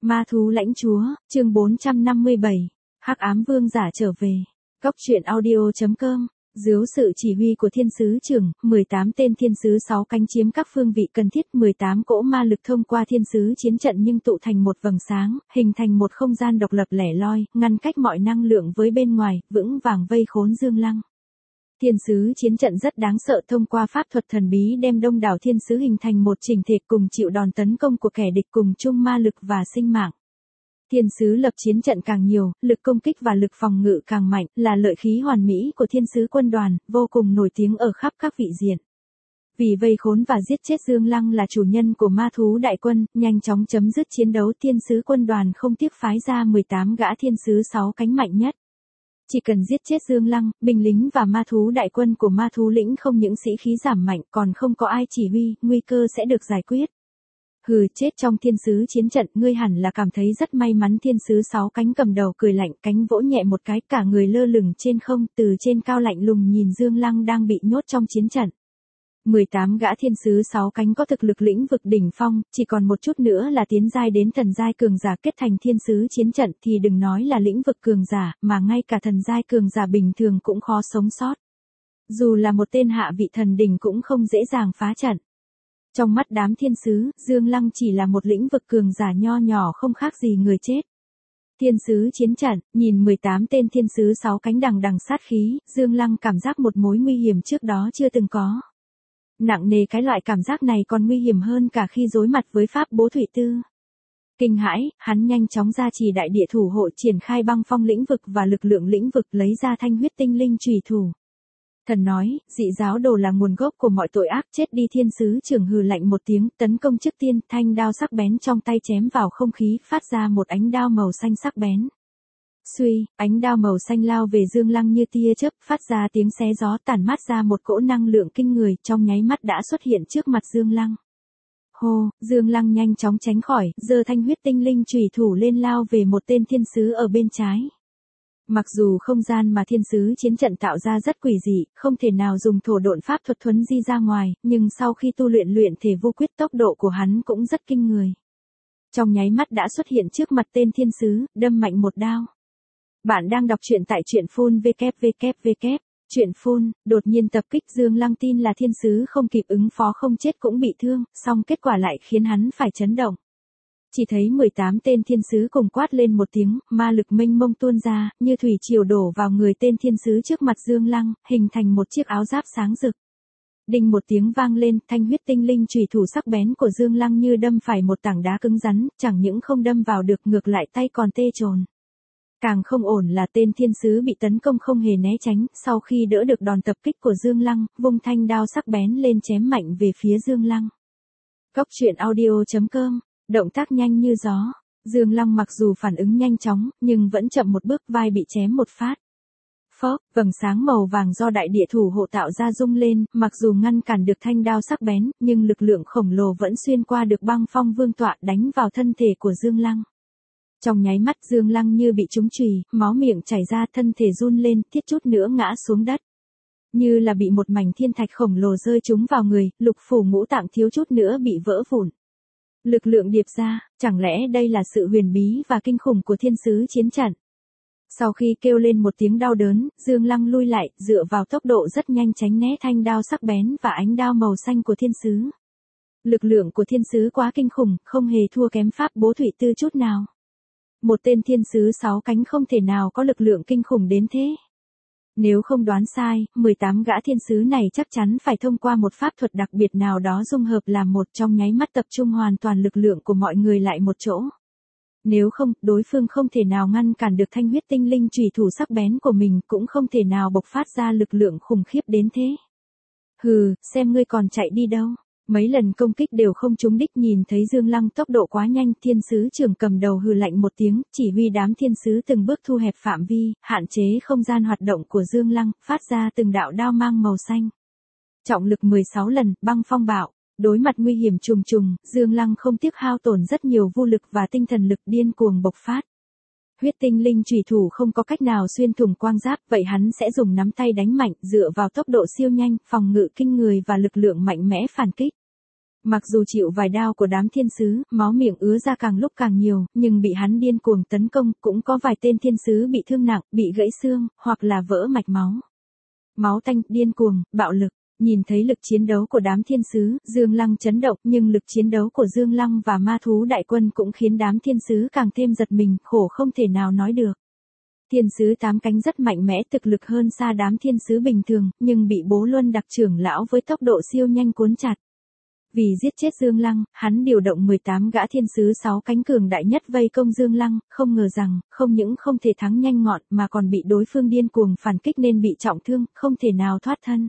Ma thú lãnh chúa, chương 457. Hắc ám vương giả trở về. Cóc truyện audio.com. Dưới sự chỉ huy của thiên sứ trưởng, 18 tên thiên sứ 6 cánh chiếm các phương vị cần thiết, 18 cỗ ma lực thông qua thiên sứ chiến trận nhưng tụ thành một vầng sáng, hình thành một không gian độc lập lẻ loi, ngăn cách mọi năng lượng với bên ngoài, vững vàng vây khốn Dương Lăng. Thiên sứ chiến trận rất đáng sợ, thông qua pháp thuật thần bí đem đông đảo thiên sứ hình thành một chỉnh thể cùng chịu đòn tấn công của kẻ địch cùng chung ma lực và sinh mạng. Thiên sứ lập chiến trận càng nhiều, lực công kích và lực phòng ngự càng mạnh, là lợi khí hoàn mỹ của thiên sứ quân đoàn, vô cùng nổi tiếng ở khắp các vị diện. Vì vây khốn và giết chết Dương Lăng là chủ nhân của ma thú đại quân, nhanh chóng chấm dứt chiến đấu, thiên sứ quân đoàn không tiếc phái ra 18 gã thiên sứ 6 cánh mạnh nhất. Chỉ cần giết chết Dương Lăng, binh lính và ma thú đại quân của ma thú lĩnh không những sĩ khí giảm mạnh còn không có ai chỉ huy, nguy cơ sẽ được giải quyết. Hừ, chết trong thiên sứ chiến trận, ngươi hẳn là cảm thấy rất may mắn. Thiên sứ 6 cánh cầm đầu cười lạnh, cánh vỗ nhẹ một cái, cả người lơ lửng trên không, từ trên cao lạnh lùng nhìn Dương Lăng đang bị nhốt trong chiến trận. 18 gã thiên sứ 6 cánh có thực lực lĩnh vực đỉnh phong, chỉ còn một chút nữa là tiến giai đến thần giai cường giả, kết thành thiên sứ chiến trận thì đừng nói là lĩnh vực cường giả, mà ngay cả thần giai cường giả bình thường cũng khó sống sót. Dù là một tên hạ vị thần đỉnh cũng không dễ dàng phá trận. Trong mắt đám thiên sứ, Dương Lăng chỉ là một lĩnh vực cường giả nho nhỏ không khác gì người chết. Thiên sứ chiến trận, nhìn 18 tên thiên sứ 6 cánh đằng đằng sát khí, Dương Lăng cảm giác một mối nguy hiểm trước đó chưa từng có. Nặng nề, cái loại cảm giác này còn nguy hiểm hơn cả khi đối mặt với pháp bố thủy tư. Kinh hãi, hắn nhanh chóng ra chỉ đại địa thủ hộ, triển khai băng phong lĩnh vực và lực lượng lĩnh vực, lấy ra thanh huyết tinh linh chùy thủ. Thần nói, dị giáo đồ là nguồn gốc của mọi tội ác, chết đi. Thiên sứ trưởng hừ lạnh một tiếng, tấn công trước tiên, thanh đao sắc bén trong tay chém vào không khí, phát ra một ánh đao màu xanh sắc bén. Suy, ánh đao màu xanh lao về Dương Lăng như tia chớp, phát ra tiếng xé gió, tản mát ra một cỗ năng lượng kinh người, trong nháy mắt đã xuất hiện trước mặt Dương Lăng. Hô, Dương Lăng nhanh chóng tránh khỏi, giơ thanh huyết tinh linh chùy thủ lên lao về một tên thiên sứ ở bên trái. Mặc dù không gian mà thiên sứ chiến trận tạo ra rất quỷ dị, không thể nào dùng thổ độn pháp thuật thuấn di ra ngoài, nhưng sau khi tu luyện thể vô quyết, tốc độ của hắn cũng rất kinh người. Trong nháy mắt đã xuất hiện trước mặt tên thiên sứ, đâm mạnh một đao. Bạn đang đọc truyện tại truyện phun www. Truyện phun, đột nhiên tập kích. Dương Lăng tin là thiên sứ không kịp ứng phó không chết cũng bị thương, song kết quả lại khiến hắn phải chấn động. Chỉ thấy 18 tên thiên sứ cùng quát lên một tiếng, ma lực mênh mông tuôn ra, như thủy triều đổ vào người tên thiên sứ trước mặt Dương Lăng, hình thành một chiếc áo giáp sáng rực. Đinh một tiếng vang lên, thanh huyết tinh linh chùy thủ sắc bén của Dương Lăng như đâm phải một tảng đá cứng rắn, chẳng những không đâm vào được, ngược lại tay còn tê trồn. Càng không ổn là tên thiên sứ bị tấn công không hề né tránh, sau khi đỡ được đòn tập kích của Dương Lăng, vung thanh đao sắc bén lên chém mạnh về phía Dương Lăng. Cóc truyện audio.com. Động tác nhanh như gió, Dương Lăng mặc dù phản ứng nhanh chóng, nhưng vẫn chậm một bước, vai bị chém một phát. Phốc, vầng sáng màu vàng do đại địa thủ hộ tạo ra rung lên, mặc dù ngăn cản được thanh đao sắc bén, nhưng lực lượng khổng lồ vẫn xuyên qua được băng phong vương tọa, đánh vào thân thể của Dương Lăng. Trong nháy mắt Dương Lăng như bị trúng chùy, máu miệng chảy ra, thân thể run lên, thiết chút nữa ngã xuống đất. Như là bị một mảnh thiên thạch khổng lồ rơi trúng vào người, lục phủ ngũ tạng thiếu chút nữa bị vỡ vụn. Lực lượng điệp ra, chẳng lẽ đây là sự huyền bí và kinh khủng của thiên sứ chiến trận? Sau khi kêu lên một tiếng đau đớn, Dương Lăng lui lại, dựa vào tốc độ rất nhanh tránh né thanh đao sắc bén và ánh đao màu xanh của thiên sứ. Lực lượng của thiên sứ quá kinh khủng, không hề thua kém pháp bố thủy tư chút nào. Một tên thiên sứ 6 cánh không thể nào có lực lượng kinh khủng đến thế. Nếu không đoán sai, 18 gã thiên sứ này chắc chắn phải thông qua một pháp thuật đặc biệt nào đó dung hợp làm một, trong nháy mắt tập trung hoàn toàn lực lượng của mọi người lại một chỗ. Nếu không, đối phương không thể nào ngăn cản được thanh huyết tinh linh chùy thủ sắc bén của mình, cũng không thể nào bộc phát ra lực lượng khủng khiếp đến thế. Hừ, xem ngươi còn chạy đi đâu. Mấy lần công kích đều không trúng đích, nhìn thấy Dương Lăng tốc độ quá nhanh, thiên sứ trưởng cầm đầu hừ lạnh một tiếng, chỉ huy đám thiên sứ từng bước thu hẹp phạm vi, hạn chế không gian hoạt động của Dương Lăng, phát ra từng đạo đao mang màu xanh. Trọng lực 16 lần, băng phong bạo. Đối mặt nguy hiểm trùng trùng, Dương Lăng không tiếc hao tổn rất nhiều vô lực và tinh thần lực, điên cuồng bộc phát. Huyết tinh linh chùy thủ không có cách nào xuyên thủng quang giáp, vậy hắn sẽ dùng nắm tay đánh mạnh, dựa vào tốc độ siêu nhanh, phòng ngự kinh người và lực lượng mạnh mẽ phản kích. Mặc dù chịu vài đao của đám thiên sứ, máu miệng ứa ra càng lúc càng nhiều, nhưng bị hắn điên cuồng tấn công, cũng có vài tên thiên sứ bị thương nặng, bị gãy xương, hoặc là vỡ mạch máu. Máu tanh, điên cuồng, bạo lực. Nhìn thấy lực chiến đấu của đám thiên sứ, Dương Lăng chấn động, nhưng lực chiến đấu của Dương Lăng và ma thú đại quân cũng khiến đám thiên sứ càng thêm giật mình, khổ không thể nào nói được. Thiên sứ 8 cánh rất mạnh mẽ, thực lực hơn xa đám thiên sứ bình thường, nhưng bị Bố Luân Đặc trưởng lão với tốc độ siêu nhanh cuốn chặt. Vì giết chết Dương Lăng, hắn điều động 18 gã thiên sứ 6 cánh cường đại nhất vây công Dương Lăng, không ngờ rằng, không những không thể thắng nhanh gọn mà còn bị đối phương điên cuồng phản kích nên bị trọng thương, không thể nào thoát thân.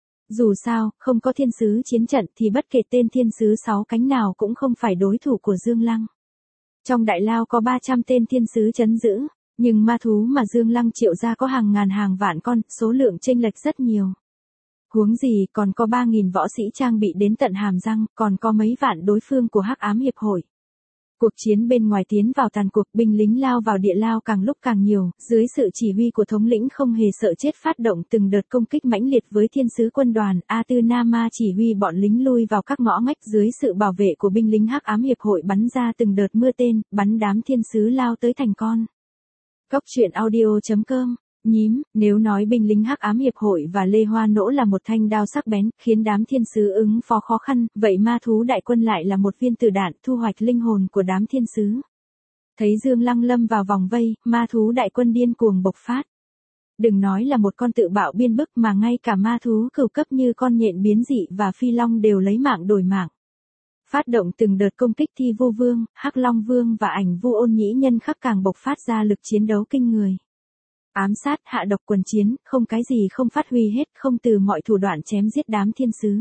Dù sao, không có thiên sứ chiến trận thì bất kể tên thiên sứ 6 cánh nào cũng không phải đối thủ của Dương Lăng. Trong đại lao có 300 tên thiên sứ trấn giữ, nhưng ma thú mà Dương Lăng triệu ra có hàng ngàn hàng vạn con, số lượng chênh lệch rất nhiều. Huống gì còn có 3.000 võ sĩ trang bị đến tận hàm răng, còn có mấy vạn đối phương của Hắc Ám Hiệp hội. Cuộc chiến bên ngoài tiến vào tàn cuộc, binh lính lao vào địa lao càng lúc càng nhiều, dưới sự chỉ huy của thống lĩnh không hề sợ chết phát động từng đợt công kích mãnh liệt với thiên sứ quân đoàn, A Tư Na Ma chỉ huy bọn lính lui vào các ngõ ngách dưới sự bảo vệ của binh lính Hắc Ám Hiệp hội bắn ra từng đợt mưa tên, bắn đám thiên sứ lao tới thành con. Cóc truyện audio.com Nhím, nếu nói binh lính Hắc Ám Hiệp hội và Lê Hoa Nỗ là một thanh đao sắc bén, khiến đám thiên sứ ứng phó khó khăn, vậy ma thú đại quân lại là một viên tử đạn thu hoạch linh hồn của đám thiên sứ. Thấy Dương Lăng lâm vào vòng vây, ma thú đại quân điên cuồng bộc phát. Đừng nói là một con tự bạo biên bức mà ngay cả ma thú cửu cấp như con nhện biến dị và phi long đều lấy mạng đổi mạng. Phát động từng đợt công kích Thi Vu Vương, Hắc Long Vương và Ảnh Vu Ôn Nhĩ Nhân khắc càng bộc phát ra lực chiến đấu kinh người. Ám sát, hạ độc quần chiến, không cái gì không phát huy hết, không từ mọi thủ đoạn chém giết đám thiên sứ.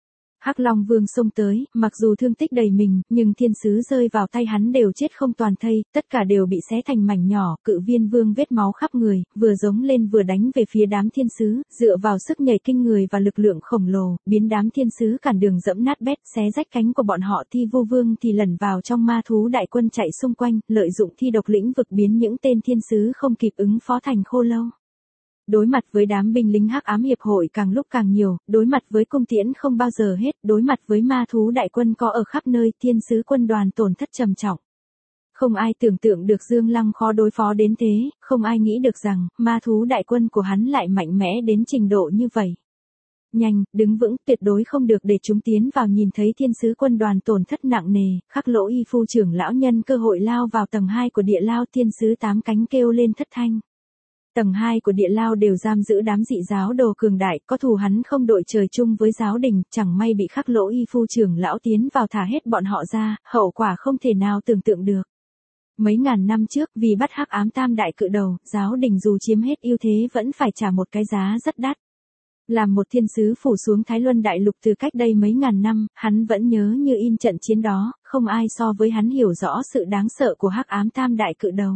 Hắc Long Vương xông tới, mặc dù thương tích đầy mình, nhưng thiên sứ rơi vào tay hắn đều chết không toàn thây, tất cả đều bị xé thành mảnh nhỏ, Cự Viên Vương vết máu khắp người, vừa giống lên vừa đánh về phía đám thiên sứ, dựa vào sức nhảy kinh người và lực lượng khổng lồ, biến đám thiên sứ cản đường dẫm nát bét, xé rách cánh của bọn họ. Thi Vu Vương thì lẩn vào trong ma thú đại quân chạy xung quanh, lợi dụng thi độc lĩnh vực biến những tên thiên sứ không kịp ứng phó thành khô lâu. Đối mặt với đám binh lính Hắc Ám Hiệp hội càng lúc càng nhiều, đối mặt với cung tiễn không bao giờ hết, đối mặt với ma thú đại quân có ở khắp nơi, thiên sứ quân đoàn tổn thất trầm trọng. Không ai tưởng tượng được Dương Lăng khó đối phó đến thế, không ai nghĩ được rằng, ma thú đại quân của hắn lại mạnh mẽ đến trình độ như vậy. Nhanh, đứng vững, tuyệt đối không được để chúng tiến vào. Nhìn thấy thiên sứ quân đoàn tổn thất nặng nề, Khắc Lỗ Y Phu trưởng lão nhân cơ hội lao vào tầng 2 của địa lao, thiên sứ 8 cánh kêu lên thất thanh. Tầng 2 của địa lao đều giam giữ đám dị giáo đồ cường đại, có thù hắn không đội trời chung với giáo đình, chẳng may bị Khắc Lỗ Y Phu trưởng lão tiến vào thả hết bọn họ ra, hậu quả không thể nào tưởng tượng được. Mấy ngàn năm trước, vì bắt Hắc Ám Tam Đại Cự Đầu, giáo đình dù chiếm hết ưu thế vẫn phải trả một cái giá rất đắt. Làm một thiên sứ phủ xuống Thái Luân Đại Lục từ cách đây mấy ngàn năm, hắn vẫn nhớ như in trận chiến đó, không ai so với hắn hiểu rõ sự đáng sợ của Hắc Ám Tam Đại Cự Đầu.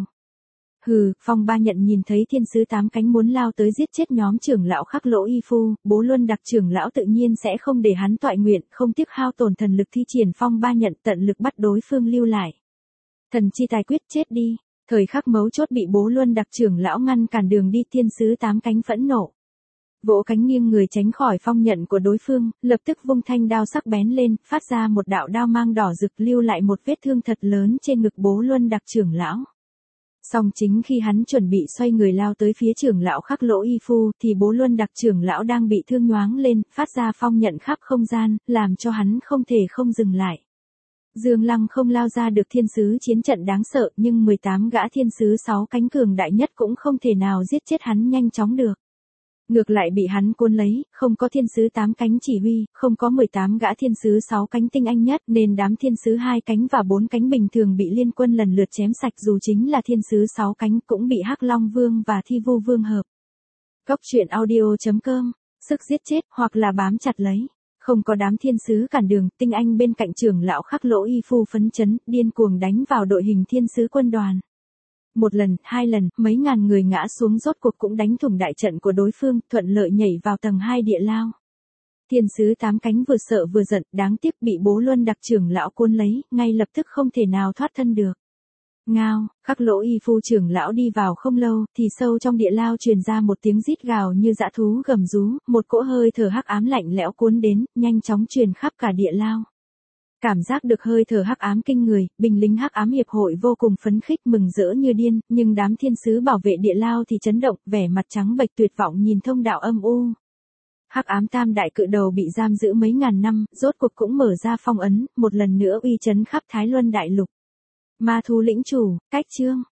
Hừ, Phong Ba Nhận nhìn thấy thiên sứ 8 cánh muốn lao tới giết chết nhóm trưởng lão Khắc Lỗ Y Phu, Bố Luân Đặc trưởng lão tự nhiên sẽ không để hắn toại nguyện, không tiếc hao tổn thần lực thi triển Phong Ba Nhận tận lực bắt đối phương lưu lại. Thần chi tài quyết, chết đi. Thời khắc mấu chốt bị Bố Luân Đặc trưởng lão ngăn cản đường đi, thiên sứ 8 cánh phẫn nộ. Vỗ cánh nghiêng người tránh khỏi phong nhận của đối phương, lập tức vung thanh đao sắc bén lên, phát ra một đạo đao mang đỏ rực lưu lại một vết thương thật lớn trên ngực Bố Luân Đặc trưởng lão. Song chính khi hắn chuẩn bị xoay người lao tới phía trưởng lão Khắc Lỗ Y Phu, thì Bố Luân Đặc trưởng lão đang bị thương nhoáng lên, phát ra phong nhận khắp không gian, làm cho hắn không thể không dừng lại. Dương Lăng không lao ra được thiên sứ chiến trận đáng sợ, nhưng 18 gã thiên sứ 6 cánh cường đại nhất cũng không thể nào giết chết hắn nhanh chóng được. Ngược lại bị hắn cuốn lấy, không có thiên sứ 8 cánh chỉ huy, không có 18 gã thiên sứ 6 cánh tinh anh nhất, nên đám thiên sứ 2 cánh và 4 cánh bình thường bị liên quân lần lượt chém sạch, dù chính là thiên sứ 6 cánh cũng bị Hắc Long Vương và Thi Vu Vương hợp. Cóc truyện audio.com, sức giết chết hoặc là bám chặt lấy. Không có đám thiên sứ cản đường, tinh anh bên cạnh trưởng lão Khắc Lỗ Y Phu phấn chấn, điên cuồng đánh vào đội hình thiên sứ quân đoàn. Một lần, hai lần, mấy ngàn người ngã xuống, rốt cuộc cũng đánh thủng đại trận của đối phương, thuận lợi nhảy vào tầng 2 địa lao. Thiên sứ 8 cánh vừa sợ vừa giận, đáng tiếc bị Bố Luân Đặc trưởng lão cuốn lấy, ngay lập tức không thể nào thoát thân được. Ngao, Khắc Lỗ Y Phu trưởng lão đi vào không lâu, thì sâu trong địa lao truyền ra một tiếng rít gào như dã thú gầm rú, một cỗ hơi thở hắc ám lạnh lẽo cuốn đến, nhanh chóng truyền khắp cả địa lao. Cảm giác được hơi thở hắc ám kinh người, binh lính hắc ám hiệp hội vô cùng phấn khích mừng rỡ như điên, nhưng đám thiên sứ bảo vệ địa lao thì chấn động, vẻ mặt trắng bệch tuyệt vọng nhìn thông đạo âm u. Hắc ám tam đại cự đầu bị giam giữ mấy ngàn năm, rốt cuộc cũng mở ra phong ấn, một lần nữa uy chấn khắp Thái Luân đại lục. Ma thú lĩnh chủ, cách chương.